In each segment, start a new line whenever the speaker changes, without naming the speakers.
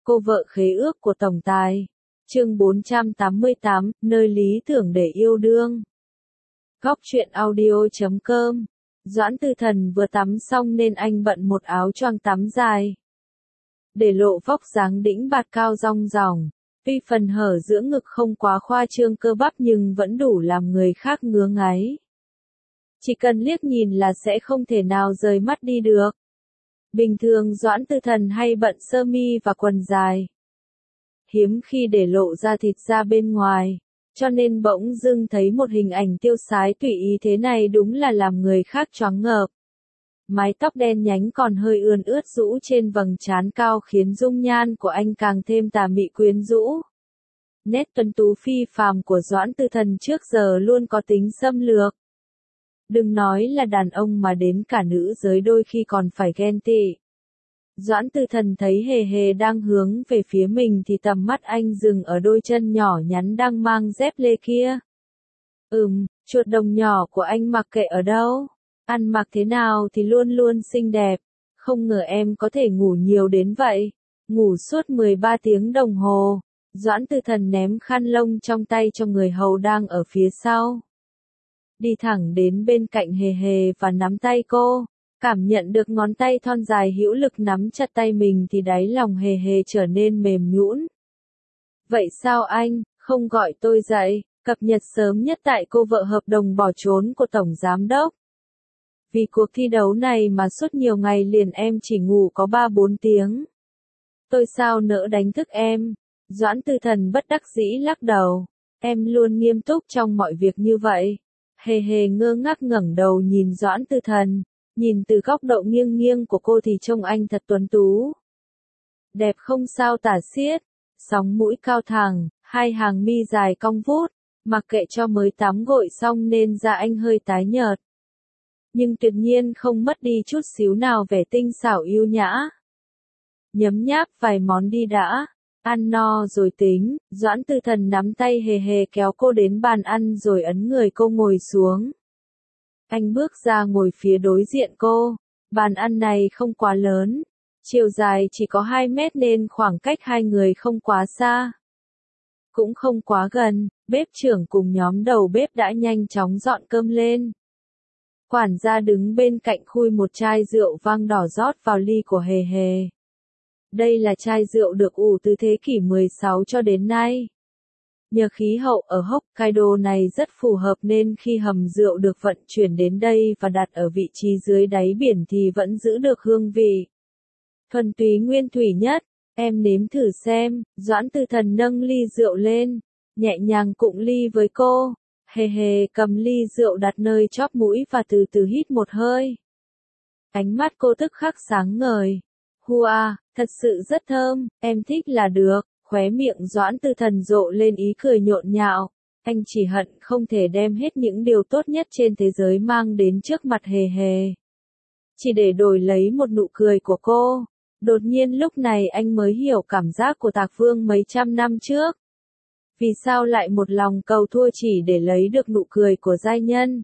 Cô vợ khế ước của tổng tài. Chương 488, nơi lý tưởng để yêu đương. Góc truyện audio.com. Doãn Tư Thần vừa tắm xong nên anh bận một áo choàng tắm dài, để lộ vóc dáng đĩnh bạt cao rong ròng. Tuy phần hở giữa ngực không quá khoa trương cơ bắp nhưng vẫn đủ làm người khác ngứa ngáy. Chỉ cần liếc nhìn là sẽ không thể nào rời mắt đi được. Bình thường Doãn Tư Thần hay bận sơ mi và quần dài, hiếm khi để lộ ra thịt ra bên ngoài, cho nên bỗng dưng thấy một hình ảnh tiêu sái tùy ý thế này đúng là làm người khác choáng ngợp. Mái tóc đen nhánh còn hơi ươn ướt rũ trên vầng trán cao khiến dung nhan của anh càng thêm tà mị quyến rũ. Nét tuấn tú phi phàm của Doãn Tư Thần trước giờ luôn có tính xâm lược. Đừng nói là đàn ông mà đến cả nữ giới đôi khi còn phải ghen tị. Doãn Tư Thần thấy Hề Hề đang hướng về phía mình thì tầm mắt anh dừng ở đôi chân nhỏ nhắn đang mang dép lê kia. Chuột đồng nhỏ của anh mặc kệ ở đâu, ăn mặc thế nào thì luôn luôn xinh đẹp, không ngờ em có thể ngủ nhiều đến vậy, ngủ suốt 13 tiếng đồng hồ. Doãn Tư Thần ném khăn lông trong tay cho người hầu đang ở phía sau, đi thẳng đến bên cạnh Hề Hề và nắm tay cô. Cảm nhận được ngón tay thon dài hữu lực nắm chặt tay mình thì đáy lòng Hề Hề trở nên mềm nhũn. Vậy sao anh không gọi tôi dậy? Cập nhật sớm nhất tại cô vợ hợp đồng bỏ trốn của Tổng Giám Đốc. Vì cuộc thi đấu này mà suốt nhiều ngày liền em chỉ ngủ có 3-4 tiếng. Tôi sao nỡ đánh thức em? Doãn Tư Thần bất đắc dĩ lắc đầu. Em luôn nghiêm túc trong mọi việc như vậy. Hề Hề ngơ ngác ngẩng đầu nhìn Doãn Tư Thần. Nhìn từ góc độ nghiêng nghiêng của cô thì trông anh thật tuấn tú. Đẹp không sao tả xiết, sóng mũi cao thẳng, hai hàng mi dài cong vút, mặc kệ cho mới tắm gội xong nên da anh hơi tái nhợt. Nhưng tuyệt nhiên không mất đi chút xíu nào vẻ tinh xảo yêu nhã. Nhấm nháp vài món đi đã, ăn no rồi tính. Doãn Tư Thần nắm tay Hề Hề kéo cô đến bàn ăn rồi ấn người cô ngồi xuống. Anh bước ra ngồi phía đối diện cô. Bàn ăn này không quá lớn, chiều dài chỉ có 2 mét nên khoảng cách hai người không quá xa, cũng không quá gần. Bếp trưởng cùng nhóm đầu bếp đã nhanh chóng dọn cơm lên. Quản gia đứng bên cạnh khui một chai rượu vang đỏ rót vào ly của Hề Hề. Đây là chai rượu được ủ từ thế kỷ 16 cho đến nay. Nhờ khí hậu ở Hokkaido này rất phù hợp nên khi hầm rượu được vận chuyển đến đây và đặt ở vị trí dưới đáy biển thì vẫn giữ được hương vị thuần túy nguyên thủy nhất. Em nếm thử xem. Doãn Tư Thần nâng ly rượu lên, nhẹ nhàng cụng ly với cô. Hề Hề cầm ly rượu đặt nơi chóp mũi và từ từ hít một hơi. Ánh mắt cô tức khắc sáng ngời. Hua, thật sự rất thơm, em thích là được. Khóe miệng Doãn Tư Thần rộ lên ý cười nhộn nhạo. Anh chỉ hận không thể đem hết những điều tốt nhất trên thế giới mang đến trước mặt Hề Hề, chỉ để đổi lấy một nụ cười của cô. Đột nhiên lúc này anh mới hiểu cảm giác của Tạc Vương mấy trăm năm trước. Vì sao lại một lòng cầu thua chỉ để lấy được nụ cười của giai nhân?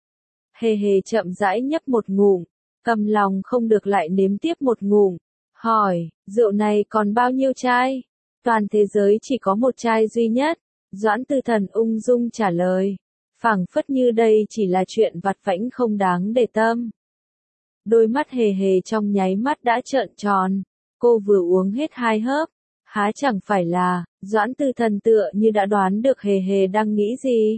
Hề Hề chậm rãi nhấp một ngụm, cầm lòng không được lại nếm tiếp một ngụm, hỏi, rượu này còn bao nhiêu chai? Toàn thế giới chỉ có một chai duy nhất. Doãn Tư Thần ung dung trả lời, phảng phất như đây chỉ là chuyện vặt vãnh không đáng để tâm. Đôi mắt Hề Hề trong nháy mắt đã trợn tròn. Cô vừa uống hết 2 hớp, há chẳng phải là? Doãn Tư Thần tựa như đã đoán được Hề Hề đang nghĩ gì.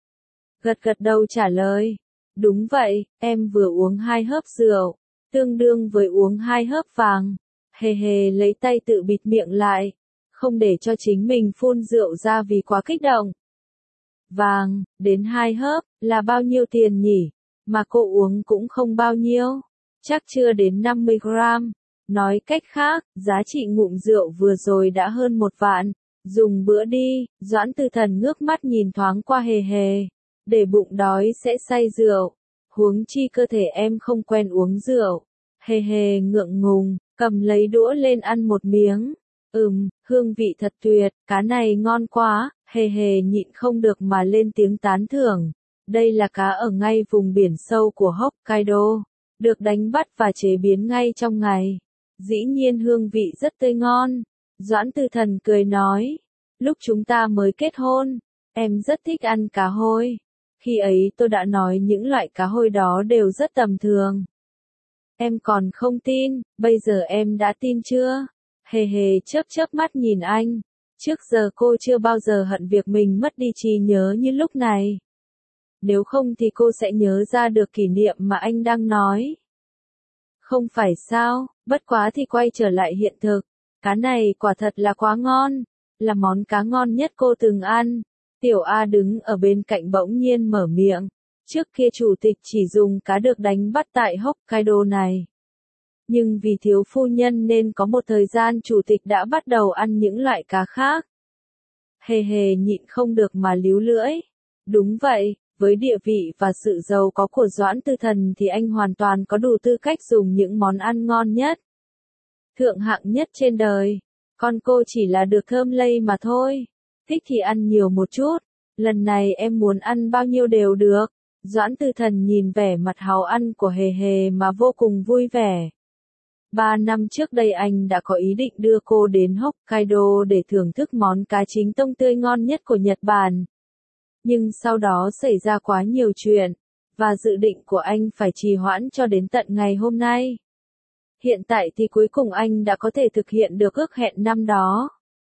Gật gật đầu trả lời, đúng vậy, em vừa uống 2 hớp rượu, tương đương với uống 2 hớp vàng. Hề Hề lấy tay tự bịt miệng lại, không để cho chính mình phun rượu ra vì quá kích động. Vàng, đến 2 hớp, là bao nhiêu tiền nhỉ? Mà cô uống cũng không bao nhiêu, chắc chưa đến 50 gram. Nói cách khác, giá trị ngụm rượu vừa rồi đã hơn 1 vạn. Dùng bữa đi. Doãn Tư Thần ngước mắt nhìn thoáng qua Hề Hề. Để bụng đói sẽ say rượu. Huống chi cơ thể em không quen uống rượu. Hề Hề ngượng ngùng, cầm lấy đũa lên ăn một miếng. Hương vị thật tuyệt, cá này ngon quá. Hề Hề nhịn không được mà lên tiếng tán thưởng. Đây là cá ở ngay vùng biển sâu của Hokkaido, được đánh bắt và chế biến ngay trong ngày. Dĩ nhiên hương vị rất tươi ngon. Doãn Tư Thần cười nói, lúc chúng ta mới kết hôn, em rất thích ăn cá hôi. Khi ấy tôi đã nói những loại cá hôi đó đều rất tầm thường. Em còn không tin, bây giờ em đã tin chưa? Hề hề chớp chớp mắt nhìn anh. Trước giờ cô chưa bao giờ hận việc mình mất đi trí nhớ như lúc này. Nếu không thì cô sẽ nhớ ra được kỷ niệm mà anh đang nói. Không phải sao, bất quá thì quay trở lại hiện thực. Cá này quả thật là quá ngon, là món cá ngon nhất cô từng ăn. Tiểu A đứng ở bên cạnh bỗng nhiên mở miệng. Trước kia chủ tịch chỉ dùng cá được đánh bắt tại Hokkaido này. Nhưng vì thiếu phu nhân nên có một thời gian chủ tịch đã bắt đầu ăn những loại cá khác. Hề hề nhịn không được mà líu lưỡi. Đúng vậy, với địa vị và sự giàu có của Doãn Tư Thần thì anh hoàn toàn có đủ tư cách dùng những món ăn ngon nhất, thượng hạng nhất trên đời. Còn cô chỉ là được thơm lây mà thôi. Thích thì ăn nhiều một chút. Lần này em muốn ăn bao nhiêu đều được. Doãn Tư Thần nhìn vẻ mặt háo ăn của hề hề mà vô cùng vui vẻ. 3 năm trước đây anh đã có ý định đưa cô đến Hokkaido để thưởng thức món cá chính tông tươi ngon nhất của Nhật Bản. Nhưng sau đó xảy ra quá nhiều chuyện, và dự định của anh phải trì hoãn cho đến tận ngày hôm nay. Hiện tại thì cuối cùng anh đã có thể thực hiện được ước hẹn năm đó.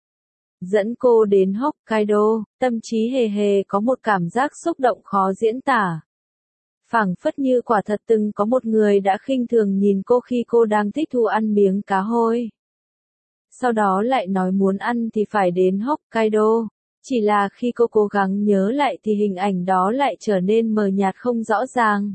Dẫn cô đến Hokkaido, tâm trí hề hề có một cảm giác xúc động khó diễn tả. Phảng phất như quả thật từng có một người đã khinh thường nhìn cô khi cô đang thích thú ăn miếng cá hôi. Sau đó lại nói muốn ăn thì phải đến Hokkaido. Chỉ là khi cô cố gắng nhớ lại thì hình ảnh đó lại trở nên mờ nhạt không rõ ràng.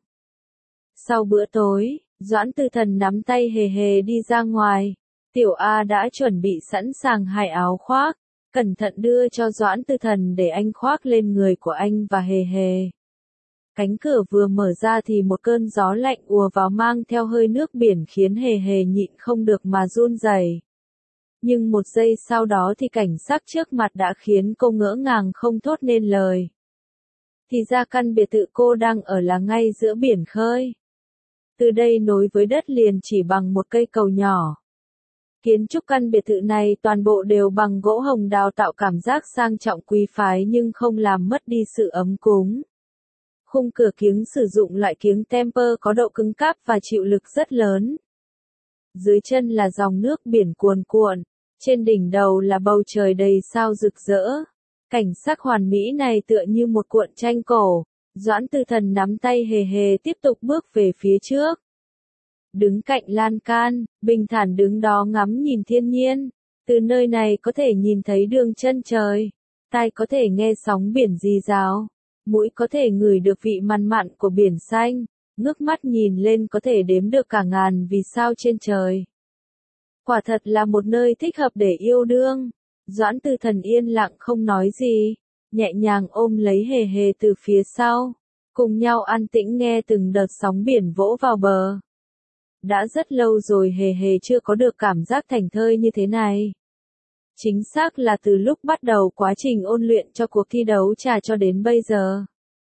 Sau bữa tối, Doãn Tư Thần nắm tay hề hề đi ra ngoài. Tiểu A đã chuẩn bị sẵn sàng hai áo khoác, cẩn thận đưa cho Doãn Tư Thần để anh khoác lên người của anh và hề hề. Cánh cửa vừa mở ra thì một cơn gió lạnh ùa vào mang theo hơi nước biển khiến hề hề nhịn không được mà run rẩy. Nhưng một giây sau đó thì cảnh sắc trước mặt đã khiến cô ngỡ ngàng không thốt nên lời. Thì ra căn biệt thự cô đang ở là ngay giữa biển khơi. Từ đây nối với đất liền chỉ bằng một cây cầu nhỏ. Kiến trúc căn biệt thự này toàn bộ đều bằng gỗ hồng đào tạo cảm giác sang trọng quý phái nhưng không làm mất đi sự ấm cúng. Khung cửa kiếng sử dụng loại kiếng temper có độ cứng cáp và chịu lực rất lớn. Dưới chân là dòng nước biển cuồn cuộn, trên đỉnh đầu là bầu trời đầy sao rực rỡ. Cảnh sắc hoàn mỹ này tựa như một cuộn tranh cổ. Doãn Tư Thần nắm tay hề hề tiếp tục bước về phía trước. Đứng cạnh lan can, bình thản đứng đó ngắm nhìn thiên nhiên. Từ nơi này có thể nhìn thấy đường chân trời. Tai có thể nghe sóng biển rì rào. Mũi có thể ngửi được vị mặn mặn của biển xanh. Ngước mắt nhìn lên có thể đếm được cả ngàn vì sao trên trời. Quả thật là một nơi thích hợp để yêu đương. Doãn Tư Thần yên lặng không nói gì, nhẹ nhàng ôm lấy hề hề từ phía sau, cùng nhau an tĩnh nghe từng đợt sóng biển vỗ vào bờ. Đã rất lâu rồi hề hề chưa có được cảm giác thảnh thơi như thế này. Chính xác là từ lúc bắt đầu quá trình ôn luyện cho cuộc thi đấu trà cho đến bây giờ.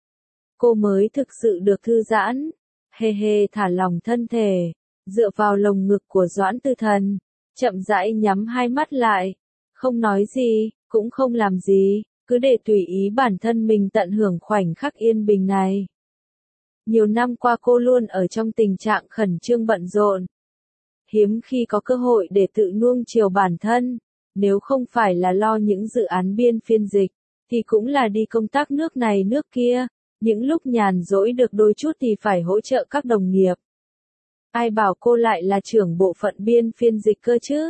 Cô mới thực sự được thư giãn. Hề hề thả lỏng thân thể, dựa vào lồng ngực của Doãn Tư Thần, chậm rãi nhắm hai mắt lại, không nói gì, cũng không làm gì, cứ để tùy ý bản thân mình tận hưởng khoảnh khắc yên bình này. Nhiều năm qua cô luôn ở trong tình trạng khẩn trương bận rộn. Hiếm khi có cơ hội để tự nuông chiều bản thân, nếu không phải là lo những dự án biên phiên dịch, thì cũng là đi công tác nước này nước kia. Những lúc nhàn rỗi được đôi chút thì phải hỗ trợ các đồng nghiệp. Ai bảo cô lại là trưởng bộ phận biên phiên dịch cơ chứ?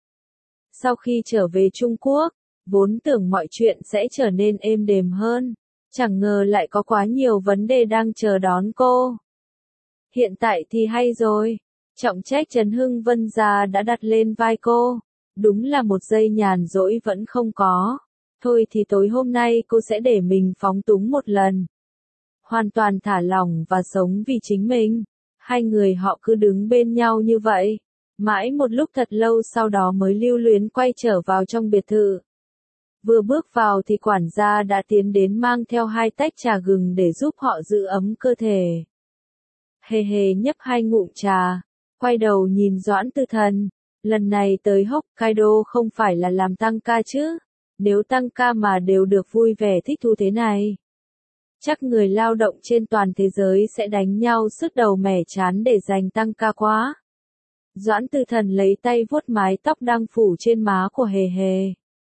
Sau khi trở về Trung Quốc, vốn tưởng mọi chuyện sẽ trở nên êm đềm hơn. Chẳng ngờ lại có quá nhiều vấn đề đang chờ đón cô. Hiện tại thì hay rồi. Trọng trách Trấn Hưng Vân Gia đã đặt lên vai cô. Đúng là một giây nhàn rỗi vẫn không có. Thôi thì tối hôm nay cô sẽ để mình phóng túng một lần. Hoàn toàn thả lỏng và sống vì chính mình. Hai người họ cứ đứng bên nhau như vậy. Mãi một lúc thật lâu sau đó mới lưu luyến quay trở vào trong biệt thự. Vừa bước vào thì quản gia đã tiến đến mang theo 2 tách trà gừng để giúp họ giữ ấm cơ thể. Hề hề nhấp 2 ngụm trà, quay đầu nhìn Doãn Tư Thần. Lần này tới Hokkaido không phải là làm tăng ca chứ? Nếu tăng ca mà đều được vui vẻ thích thú thế này, chắc người lao động trên toàn thế giới sẽ đánh nhau sứt đầu mẻ trán để giành tăng ca quá. Doãn Tư Thần lấy tay vuốt mái tóc đang phủ trên má của Hề Hề.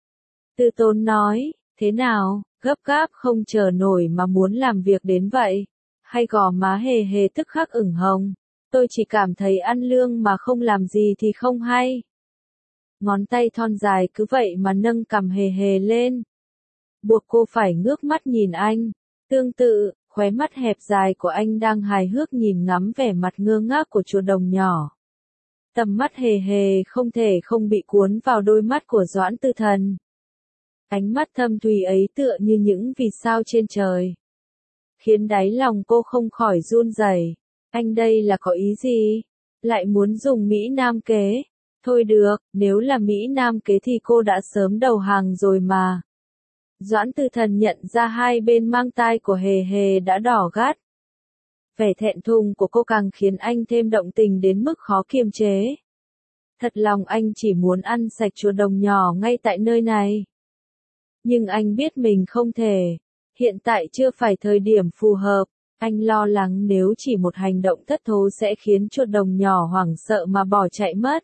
Tư Tốn nói, thế nào, gấp gáp không chờ nổi mà muốn làm việc đến vậy? Hay gò má Hề Hề tức khắc ửng hồng. Tôi chỉ cảm thấy ăn lương mà không làm gì thì không hay. Ngón tay thon dài cứ vậy mà nâng cằm Hề Hề lên, buộc cô phải ngước mắt nhìn anh. Tương tự, khóe mắt hẹp dài của anh đang hài hước nhìn ngắm vẻ mặt ngơ ngác của chuột đồng nhỏ. Tầm mắt Hề Hề không thể không bị cuốn vào đôi mắt của Doãn Tư Thần. Ánh mắt thâm thúy ấy tựa như những vì sao trên trời, khiến đáy lòng cô không khỏi run rẩy. Anh đây là có ý gì? Lại muốn dùng Mỹ Nam kế? Thôi được, nếu là Mỹ Nam kế thì cô đã sớm đầu hàng rồi mà. Doãn Tư Thần nhận ra hai bên mang tai của Hề Hề đã đỏ gắt. Vẻ thẹn thùng của cô càng khiến anh thêm động tình đến mức khó kiềm chế. Thật lòng anh chỉ muốn ăn sạch chuột đồng nhỏ ngay tại nơi này. Nhưng anh biết mình không thể. Hiện tại chưa phải thời điểm phù hợp. Anh lo lắng nếu chỉ một hành động thất thố sẽ khiến chuột đồng nhỏ hoảng sợ mà bỏ chạy mất.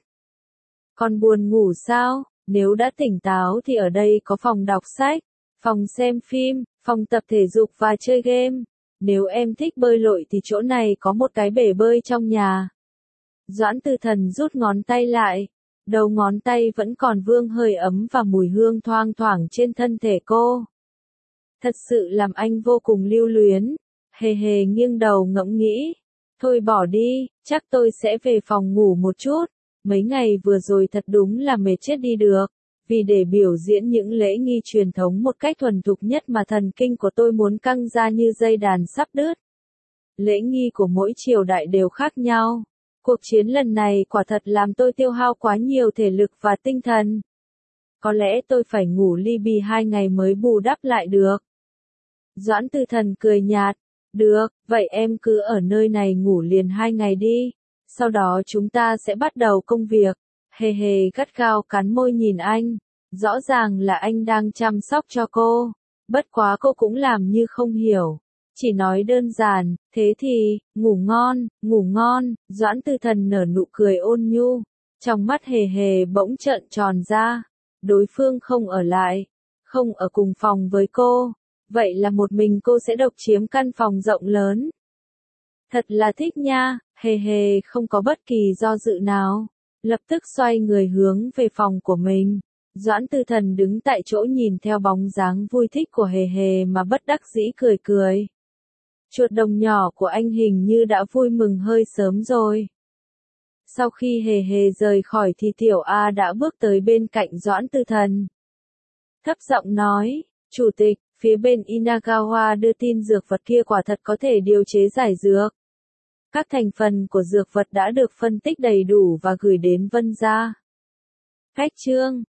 Còn buồn ngủ sao? Nếu đã tỉnh táo thì ở đây có phòng đọc sách, phòng xem phim, phòng tập thể dục và chơi game. Nếu em thích bơi lội thì chỗ này có một cái bể bơi trong nhà. Doãn Tư Thần rút ngón tay lại. Đầu ngón tay vẫn còn vương hơi ấm và mùi hương thoang thoảng trên thân thể cô. Thật sự làm anh vô cùng lưu luyến. Hề Hề nghiêng đầu ngẫm nghĩ. Thôi bỏ đi, chắc tôi sẽ về phòng ngủ một chút. Mấy ngày vừa rồi thật đúng là mệt chết đi được. Vì để biểu diễn những lễ nghi truyền thống một cách thuần thục nhất mà thần kinh của tôi muốn căng ra như dây đàn sắp đứt. Lễ nghi của mỗi triều đại đều khác nhau. Cuộc chiến lần này quả thật làm tôi tiêu hao quá nhiều thể lực và tinh thần. Có lẽ tôi phải ngủ ly bì 2 ngày mới bù đắp lại được. Doãn Tư Thần cười nhạt. Được, vậy em cứ ở nơi này ngủ liền 2 ngày đi. Sau đó chúng ta sẽ bắt đầu công việc. Hề Hề gắt gao cắn môi nhìn anh. Rõ ràng là anh đang chăm sóc cho cô. Bất quá cô cũng làm như không hiểu. Chỉ nói đơn giản, thế thì, ngủ ngon, ngủ ngon. Doãn Tư Thần nở nụ cười ôn nhu. Trong mắt Hề Hề bỗng trợn tròn ra. Đối phương không ở lại, không ở cùng phòng với cô. Vậy là một mình cô sẽ độc chiếm căn phòng rộng lớn. Thật là thích nha. Hề Hề không có bất kỳ do dự nào. Lập tức xoay người hướng về phòng của mình. Doãn Tư Thần đứng tại chỗ nhìn theo bóng dáng vui thích của Hề Hề mà bất đắc dĩ cười cười. Chuột đồng nhỏ của anh hình như đã vui mừng hơi sớm rồi. Sau khi Hề Hề rời khỏi thì Tiểu A đã bước tới bên cạnh Doãn Tư Thần. Thấp giọng nói, Chủ tịch, phía bên Inagawa đưa tin dược vật kia quả thật có thể điều chế giải dược. Các thành phần của dược vật đã được phân tích đầy đủ và gửi đến Vân gia. Khách trương,